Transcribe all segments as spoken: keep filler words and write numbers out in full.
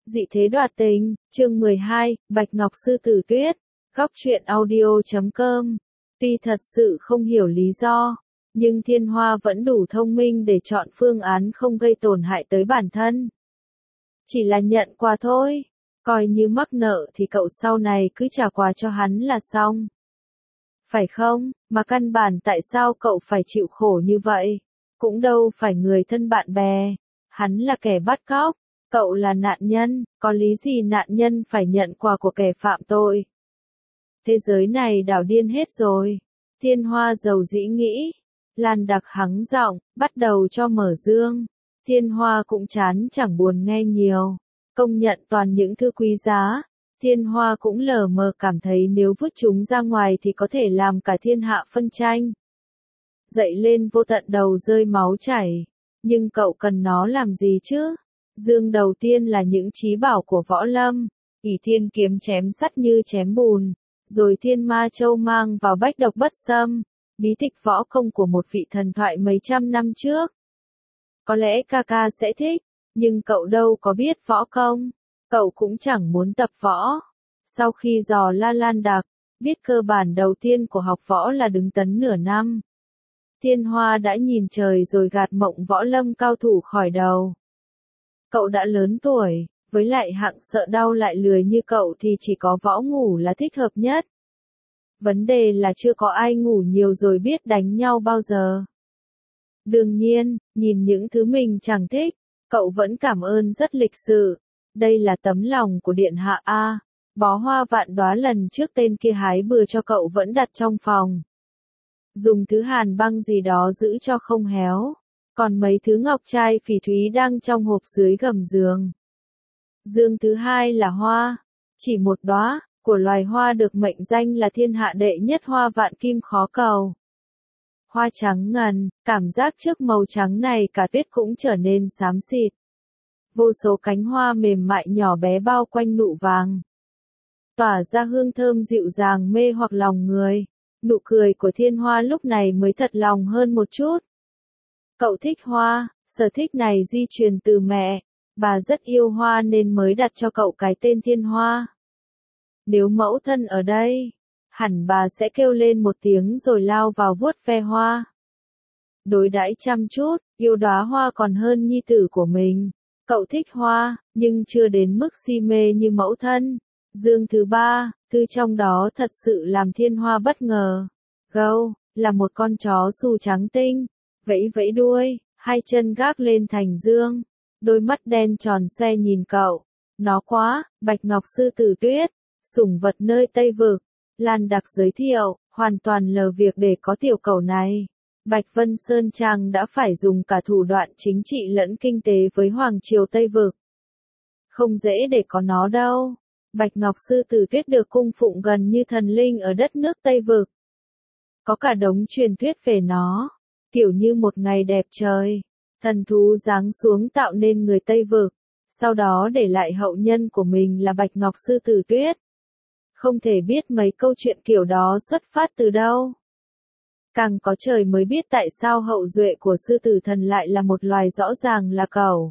Dị thế đoạt tình, chương mười hai, Bạch Ngọc Sư Tử Tuyết, góc truyện audio chấm com. Tuy thật sự không hiểu lý do, nhưng Thiên Hoa vẫn đủ thông minh để chọn phương án không gây tổn hại tới bản thân. Chỉ là nhận quà thôi, coi như mắc nợ thì cậu sau này cứ trả quà cho hắn là xong. Phải không, mà căn bản tại sao cậu phải chịu khổ như vậy? Cũng đâu phải người thân bạn bè, hắn là kẻ bắt cóc. Cậu là nạn nhân, có lý gì nạn nhân phải nhận quà của kẻ phạm tội? Thế giới này đảo điên hết rồi. Thiên Hoa dầu dĩ nghĩ. Lan Đặc hắng giọng, bắt đầu cho mở dương. Thiên Hoa cũng chán chẳng buồn nghe nhiều. Công nhận toàn những thứ quý giá. Thiên Hoa cũng lờ mờ cảm thấy nếu vứt chúng ra ngoài thì có thể làm cả thiên hạ phân tranh. Dậy lên vô tận đầu rơi máu chảy. Nhưng cậu cần nó làm gì chứ? Dương đầu tiên là những trí bảo của võ lâm, ỷ thiên kiếm chém sắt như chém bùn, rồi thiên ma châu mang vào bách độc bất xâm, bí tịch võ công của một vị thần thoại mấy trăm năm trước. Có lẽ ca ca sẽ thích, nhưng cậu đâu có biết võ công, cậu cũng chẳng muốn tập võ. Sau khi dò la Lan Đặc, biết cơ bản đầu tiên của học võ là đứng tấn nửa năm. Thiên Hoa đã nhìn trời rồi gạt mộng võ lâm cao thủ khỏi đầu. Cậu đã lớn tuổi, với lại hạng sợ đau lại lười như cậu thì chỉ có võ ngủ là thích hợp nhất. Vấn đề là chưa có ai ngủ nhiều rồi biết đánh nhau bao giờ. Đương nhiên, nhìn những thứ mình chẳng thích, cậu vẫn cảm ơn rất lịch sự. Đây là tấm lòng của điện hạ A, bó hoa vạn đóa lần trước tên kia hái bừa cho cậu vẫn đặt trong phòng. Dùng thứ hàn băng gì đó giữ cho không héo. Còn mấy thứ ngọc trai phỉ thúy đang trong hộp dưới gầm giường. Dương thứ hai là hoa, chỉ một đóa, của loài hoa được mệnh danh là thiên hạ đệ nhất hoa vạn kim khó cầu. Hoa trắng ngần, cảm giác trước màu trắng này cả tuyết cũng trở nên xám xịt. Vô số cánh hoa mềm mại nhỏ bé bao quanh nụ vàng. Tỏa ra hương thơm dịu dàng mê hoặc lòng người. Nụ cười của Thiên Hoa lúc này mới thật lòng hơn một chút. Cậu thích hoa, sở thích này di truyền từ mẹ, bà rất yêu hoa nên mới đặt cho cậu cái tên Thiên Hoa. Nếu mẫu thân ở đây, hẳn bà sẽ kêu lên một tiếng rồi lao vào vuốt ve hoa. Đối đãi chăm chút, yêu đóa hoa còn hơn nhi tử của mình. Cậu thích hoa, nhưng chưa đến mức si mê như mẫu thân. Dương thứ ba, thứ trong đó thật sự làm Thiên Hoa bất ngờ. Gâu, là một con chó xù trắng tinh. Vẫy vẫy đuôi, hai chân gác lên thành dương, đôi mắt đen tròn xoe nhìn cậu. Nó quá, Bạch Ngọc Sư Tử Tuyết, sủng vật nơi Tây Vực. Lan Đặc giới thiệu, hoàn toàn lờ việc để có tiểu cẩu này. Bạch Vân Sơn Trang đã phải dùng cả thủ đoạn chính trị lẫn kinh tế với Hoàng Triều Tây Vực. Không dễ để có nó đâu. Bạch Ngọc Sư Tử Tuyết được cung phụng gần như thần linh ở đất nước Tây Vực. Có cả đống truyền thuyết về nó. Kiểu như một ngày đẹp trời, thần thú giáng xuống tạo nên người Tây Vực, sau đó để lại hậu nhân của mình là Bạch Ngọc Sư Tử Tuyết. Không thể biết mấy câu chuyện kiểu đó xuất phát từ đâu. Càng có trời mới biết tại sao hậu duệ của sư tử thần lại là một loài rõ ràng là cẩu.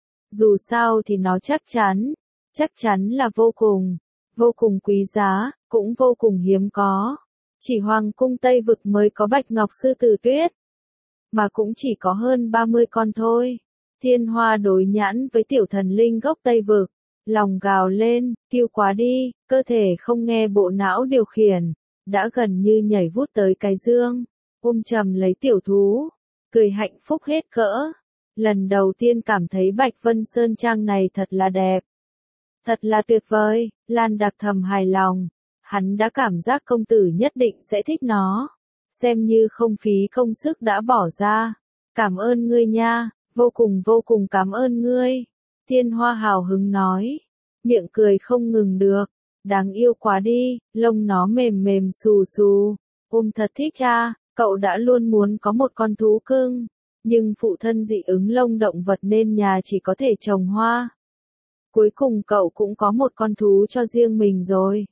Dù sao thì nó chắc chắn, chắc chắn là vô cùng, vô cùng quý giá, cũng vô cùng hiếm có. Chỉ Hoàng cung Tây Vực mới có Bạch Ngọc Sư Tử Tuyết. Mà cũng chỉ có hơn ba mươi con thôi. Thiên Hoa đối nhãn với tiểu thần linh gốc Tây Vực, lòng gào lên, kêu quá đi, cơ thể không nghe bộ não điều khiển, đã gần như nhảy vút tới cái dương, ôm chầm lấy tiểu thú, cười hạnh phúc hết cỡ. Lần đầu tiên cảm thấy Bạch Vân Sơn Trang này thật là đẹp, thật là tuyệt vời. Lan Đặc thầm hài lòng, hắn đã cảm giác công tử nhất định sẽ thích nó. Xem như không phí công sức đã bỏ ra. Cảm ơn ngươi nha, vô cùng vô cùng cảm ơn ngươi. Thiên Hoa hào hứng nói, miệng cười không ngừng được. Đáng yêu quá đi, lông nó mềm mềm xù xù. Ôm thật thích à, cậu đã luôn muốn có một con thú cưng. Nhưng phụ thân dị ứng lông động vật nên nhà chỉ có thể trồng hoa. Cuối cùng cậu cũng có một con thú cho riêng mình rồi.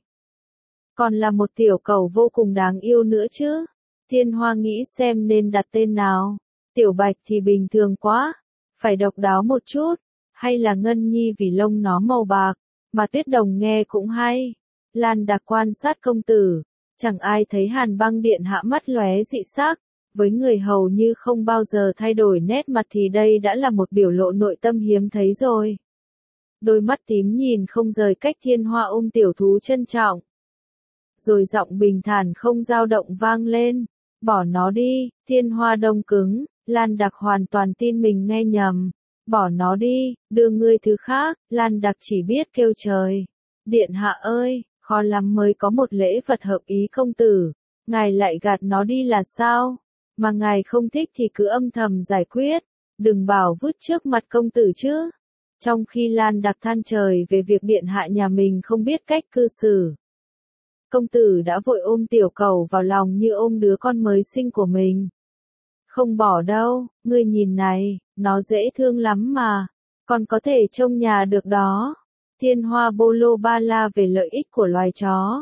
Còn là một tiểu cẩu vô cùng đáng yêu nữa chứ. Thiên Hoa nghĩ xem nên đặt tên nào. Tiểu Bạch thì bình thường quá, phải độc đáo một chút. Hay là Ngân Nhi vì lông nó màu bạc, mà Tuyết Đồng nghe cũng hay. Lan Đạc quan sát công tử, chẳng ai thấy Hàn Băng điện hạ mắt lóe dị sắc, với người hầu như không bao giờ thay đổi nét mặt thì đây đã là một biểu lộ nội tâm hiếm thấy rồi. Đôi mắt tím nhìn không rời cách Thiên Hoa ôm tiểu thú trân trọng. Rồi giọng bình thản không dao động vang lên, bỏ nó đi. Thiên Hoa đông cứng, Lan Đạc hoàn toàn tin mình nghe nhầm. Bỏ nó đi, đưa ngươi thứ khác. Lan Đạc chỉ biết kêu trời. Điện hạ ơi, khó lắm mới có một lễ vật hợp ý công tử, ngài lại gạt nó đi là sao? Mà ngài không thích thì cứ âm thầm giải quyết, đừng bảo vứt trước mặt công tử chứ. Trong khi Lan Đạc than trời về việc điện hạ nhà mình không biết cách cư xử, công tử đã vội ôm tiểu cẩu vào lòng như ôm đứa con mới sinh của mình. Không bỏ đâu, ngươi nhìn này, nó dễ thương lắm mà, còn có thể trông nhà được đó. Thiên Hoa bô lô ba la về lợi ích của loài chó.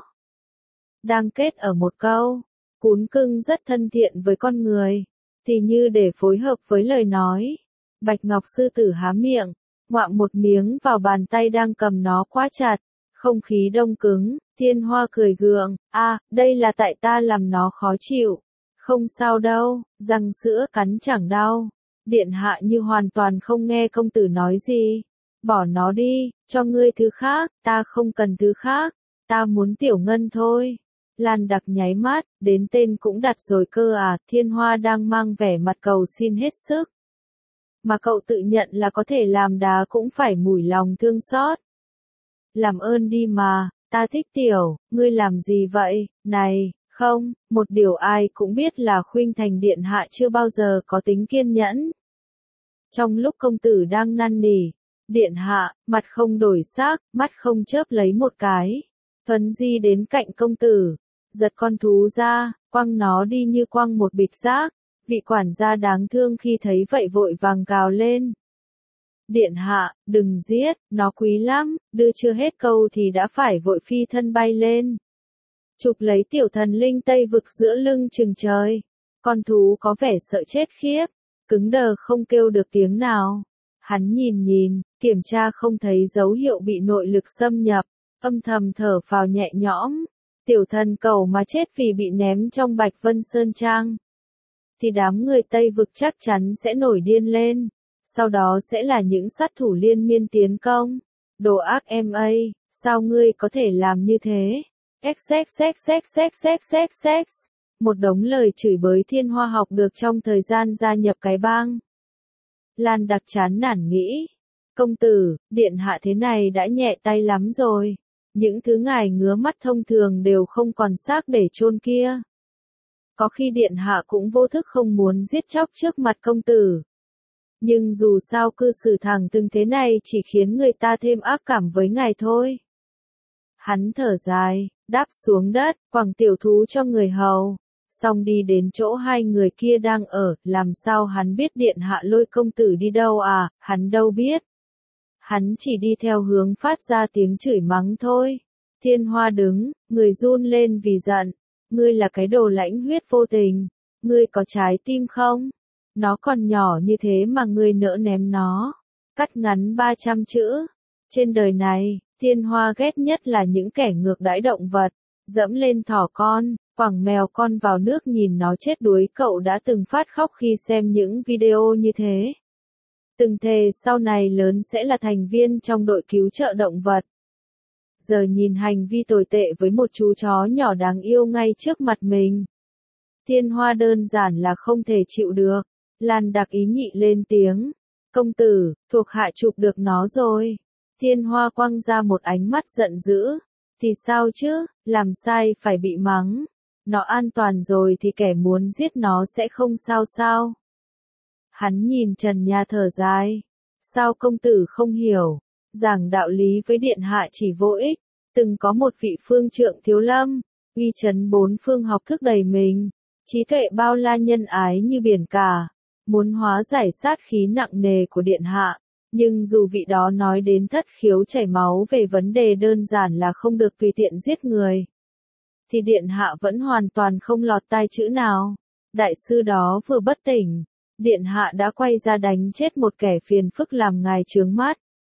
Đang kết ở một câu, cún cưng rất thân thiện với con người, thì như để phối hợp với lời nói. Bạch Ngọc sư tử há miệng, ngoạm một miếng vào bàn tay đang cầm nó quá chặt, không khí đông cứng. Thiên Hoa cười gượng, a, à, đây là tại ta làm nó khó chịu. Không sao đâu, răng sữa cắn chẳng đau. Điện hạ như hoàn toàn không nghe công tử nói gì. Bỏ nó đi, cho ngươi thứ khác, ta không cần thứ khác, ta muốn tiểu ngân thôi. Lan Đạc nháy mắt, đến tên cũng đặt rồi cơ à. Thiên Hoa đang mang vẻ mặt cầu xin hết sức. Mà cậu tự nhận là có thể làm đá cũng phải mủi lòng thương xót. Làm ơn đi mà, ta thích tiểu, ngươi làm gì vậy, này, không, một điều ai cũng biết là Khuynh Thành điện hạ chưa bao giờ có tính kiên nhẫn. Trong lúc công tử đang năn nỉ, điện hạ, mặt không đổi sắc, mắt không chớp lấy một cái, thuấn di đến cạnh công tử, giật con thú ra, quăng nó đi như quăng một bịch rác. Vị quản gia đáng thương khi thấy vậy vội vàng gào lên. Điện hạ, đừng giết, nó quý lắm, đưa chưa hết câu thì đã phải vội phi thân bay lên. Chụp lấy tiểu thần linh Tây Vực giữa lưng chừng trời. Con thú có vẻ sợ chết khiếp, cứng đờ không kêu được tiếng nào. Hắn nhìn nhìn, kiểm tra không thấy dấu hiệu bị nội lực xâm nhập, âm thầm thở phào nhẹ nhõm. Tiểu thần cầu mà chết vì bị ném trong Bạch Vân Sơn Trang, thì đám người Tây Vực chắc chắn sẽ nổi điên lên. Sau đó sẽ là những sát thủ liên miên tiến công. Đồ ác em ơi, sao ngươi có thể làm như thế? Xxxxxxxxx. Một đống lời chửi bới Thiên Hoa học được trong thời gian gia nhập cái bang. Lan Đạc chán nản nghĩ. Công tử, điện hạ thế này đã nhẹ tay lắm rồi. Những thứ ngài ngứa mắt thông thường đều không còn xác để chôn kia. Có khi điện hạ cũng vô thức không muốn giết chóc trước mặt công tử. Nhưng dù sao cư xử thẳng từng thế này chỉ khiến người ta thêm ác cảm với ngài thôi. Hắn thở dài, đáp xuống đất, quẳng tiểu thú cho người hầu. Xong đi đến chỗ hai người kia đang ở, làm sao hắn biết điện hạ lôi công tử đi đâu à, hắn đâu biết. Hắn chỉ đi theo hướng phát ra tiếng chửi mắng thôi. Thiên Hoa đứng, người run lên vì giận. Ngươi là cái đồ lãnh huyết vô tình. Ngươi có trái tim không? Nó còn nhỏ như thế mà ngươi nỡ ném nó. Cắt ngắn ba trăm chữ. Trên đời này, Thiên Hoa ghét nhất là những kẻ ngược đãi động vật. Dẫm lên thỏ con, quẳng mèo con vào nước nhìn nó chết đuối. Cậu đã từng phát khóc khi xem những video như thế. Từng thề sau này lớn sẽ là thành viên trong đội cứu trợ động vật. Giờ nhìn hành vi tồi tệ với một chú chó nhỏ đáng yêu ngay trước mặt mình. Thiên Hoa đơn giản là không thể chịu được. Lan Đạc ý nhị lên tiếng. Công tử, thuộc hạ chụp được nó rồi. Thiên Hoa quăng ra một ánh mắt giận dữ. Thì sao chứ, làm sai phải bị mắng. Nó an toàn rồi thì kẻ muốn giết nó sẽ không sao sao. Hắn nhìn trần nhà thở dài. Sao công tử không hiểu? Giảng đạo lý với điện hạ chỉ vô ích. Từng có một vị phương trượng thiếu lâm, uy chấn bốn phương học thức đầy mình, trí tuệ bao la nhân ái như biển cả, muốn hóa giải sát khí nặng nề của điện hạ. Nhưng dù vị đó nói đến thất khiếu chảy máu về vấn đề đơn giản là không được tùy tiện giết người, thì điện hạ vẫn hoàn toàn không lọt tai chữ nào. Đại sư đó vừa bất tỉnh, điện hạ đã quay ra đánh chết một kẻ phiền phức làm ngài chướng mắt.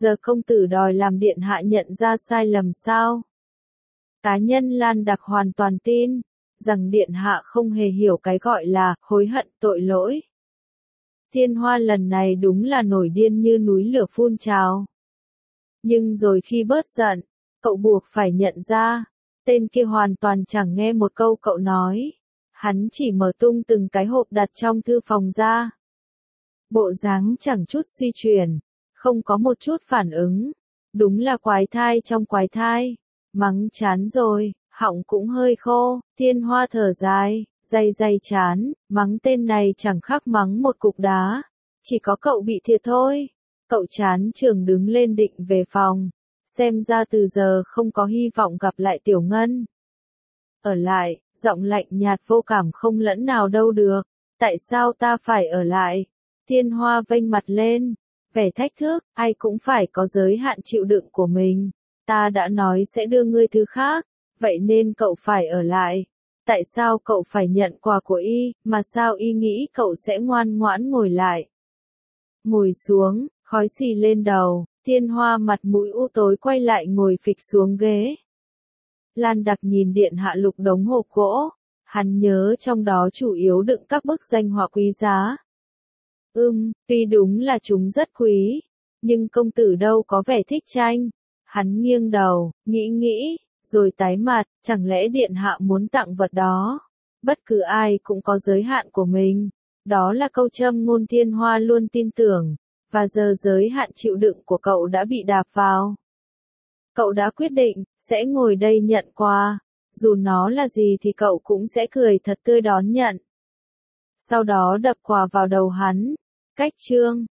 giờ công tử đòi làm điện hạ nhận ra sai lầm sao? Cá nhân Lan Đặc hoàn toàn tin rằng điện hạ không hề hiểu cái gọi là hối hận tội lỗi. Thiên Hoa lần này đúng là nổi điên như núi lửa phun trào. Nhưng rồi khi bớt giận, cậu buộc phải nhận ra, tên kia hoàn toàn chẳng nghe một câu cậu nói. Hắn chỉ mở tung từng cái hộp đặt trong thư phòng ra. Bộ dáng chẳng chút suy chuyển, không có một chút phản ứng. Đúng là quái thai trong quái thai. Mắng chán rồi, họng cũng hơi khô, Thiên Hoa thở dài, day day chán, mắng tên này chẳng khác mắng một cục đá. Chỉ có cậu bị thiệt thôi. Cậu chán chường đứng lên định về phòng. Xem ra từ giờ không có hy vọng gặp lại Tiểu Ngân. Ở lại, giọng lạnh nhạt vô cảm không lẫn nào đâu được. Tại sao ta phải ở lại? Thiên Hoa vênh mặt lên, vẻ thách thức, ai cũng phải có giới hạn chịu đựng của mình. Ta đã nói sẽ đưa ngươi thứ khác, vậy nên cậu phải ở lại. Tại sao cậu phải nhận quà của y, mà sao y nghĩ cậu sẽ ngoan ngoãn ngồi lại? Ngồi xuống, khói xì lên đầu, Thiên Hoa mặt mũi u tối quay lại ngồi phịch xuống ghế. Lan Đặc nhìn điện hạ lục đống hộp gỗ, hắn nhớ trong đó chủ yếu đựng các bức danh họa quý giá. Ừm, tuy đúng là chúng rất quý, nhưng công tử đâu có vẻ thích tranh. Hắn nghiêng đầu, nghĩ nghĩ, rồi tái mặt, chẳng lẽ điện hạ muốn tặng vật đó? Bất cứ ai cũng có giới hạn của mình. Đó là câu châm ngôn Thiên Hoa luôn tin tưởng, và giờ giới hạn chịu đựng của cậu đã bị đạp vào. Cậu đã quyết định, sẽ ngồi đây nhận quà, dù nó là gì thì cậu cũng sẽ cười thật tươi đón nhận. Sau đó đập quà vào đầu hắn. Cách chương